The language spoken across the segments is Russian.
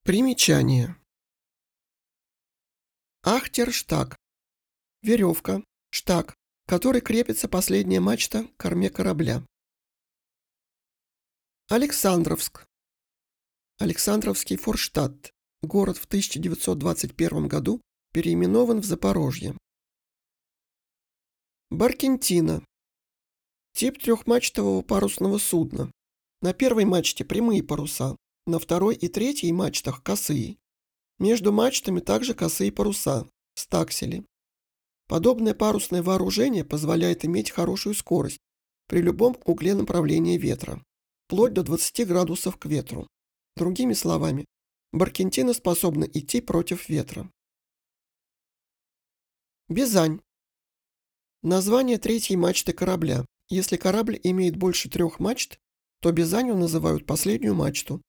Примечание. Ахтерштаг. Веревка, штаг, к которой крепится последняя мачта к корме корабля. Александровск. Александровский Форштадт. Город в 1921 году переименован в Запорожье. Баркентина. Тип трехмачтового парусного судна. На первой мачте прямые паруса, на второй и третьей мачтах косые. Между мачтами также косые паруса, стаксели. Подобное парусное вооружение позволяет иметь хорошую скорость при любом угле направления ветра, вплоть до 20 градусов к ветру. Другими словами, баркентина способна идти против ветра. Бизань. Название третьей мачты корабля. Если корабль имеет больше 3 мачт, то бизанью называют последнюю мачту.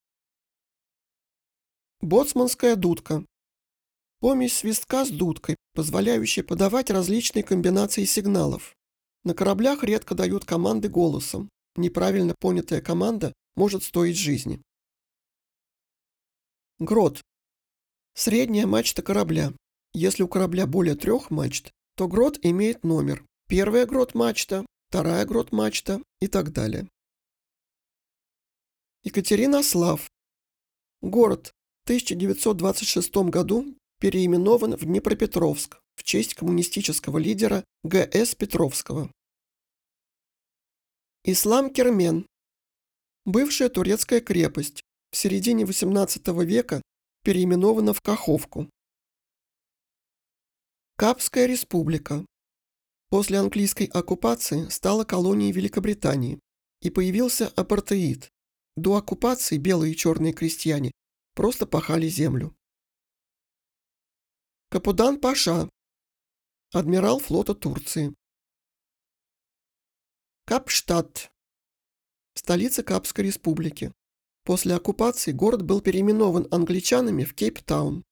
Боцманская дудка. Помесь свистка с дудкой, позволяющая подавать различные комбинации сигналов. На кораблях редко дают команды голосом. Неправильно понятая команда может стоить жизни. Грот. Средняя мачта корабля. Если у корабля более 3 мачт, то грот имеет номер. Первая грот-мачта, вторая грот-мачта и так далее. Екатеринослав. Город в 1926 году переименован в Днепропетровск в честь коммунистического лидера Г.С. Петровского. Ислам-Кермен. Бывшая турецкая крепость, в середине XVIII века переименована в Каховку. Капская республика. После английской оккупации стала колонией Великобритании и появился апартеид. До оккупации белые и черные крестьяне просто пахали землю. Капудан-паша. Адмирал флота Турции. Капштадт. Столица Капской республики. После оккупации город был переименован англичанами в Кейптаун.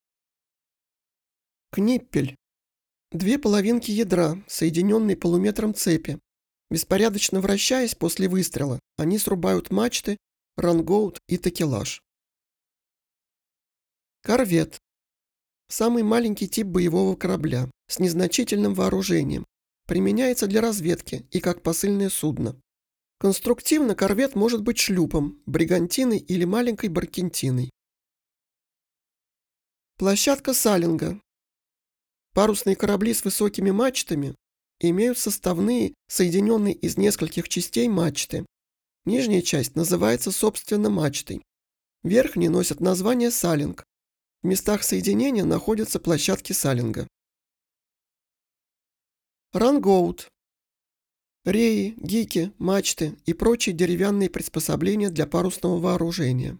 Книппель. 2 половинки ядра, соединенные полуметром цепи. Беспорядочно вращаясь после выстрела, они срубают мачты, рангоут и такелаж. Корвет. Самый маленький тип боевого корабля с незначительным вооружением. Применяется для разведки и как посыльное судно. Конструктивно корвет может быть шлюпом, бригантиной или маленькой баркентиной. Площадка салинга. Парусные корабли с высокими мачтами имеют составные, соединенные из нескольких частей мачты. Нижняя часть называется, собственно, мачтой. Верхние носят название салинг. В местах соединения находятся площадки салинга. Рангоут. Реи, гики, мачты и прочие деревянные приспособления для парусного вооружения.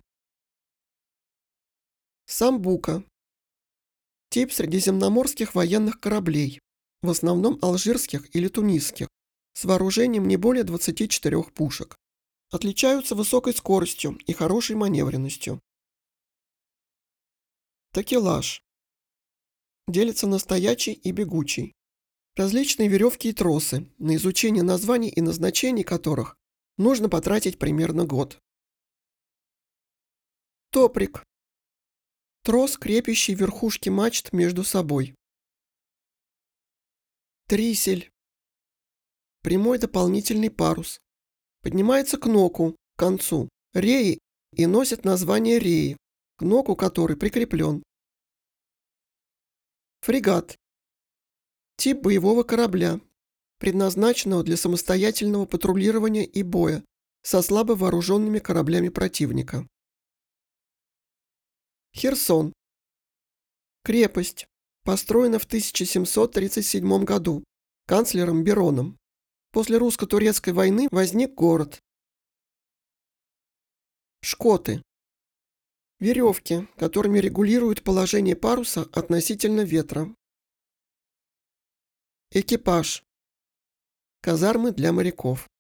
Самбука. Тип средиземноморских военных кораблей, в основном алжирских или тунисских, с вооружением не более 24 пушек. Отличаются высокой скоростью и хорошей маневренностью. Такелаж. Делится на стоячий и бегучий. Различные веревки и тросы, на изучение названий и назначений которых нужно потратить примерно год. Топрик. Трос, крепящий верхушки мачт между собой. Трисель. Прямой дополнительный парус. Поднимается к ноку, к концу, реи и носит название реи, к ноку который прикреплен. Фрегат. Тип боевого корабля, предназначенного для самостоятельного патрулирования и боя со слабо вооруженными кораблями противника. Херсон. Крепость, построена в 1737 году канцлером Бероном. После русско-турецкой войны возник город. Шкоты. Веревки, которыми регулируют положение паруса относительно ветра. Экипаж. Казармы для моряков.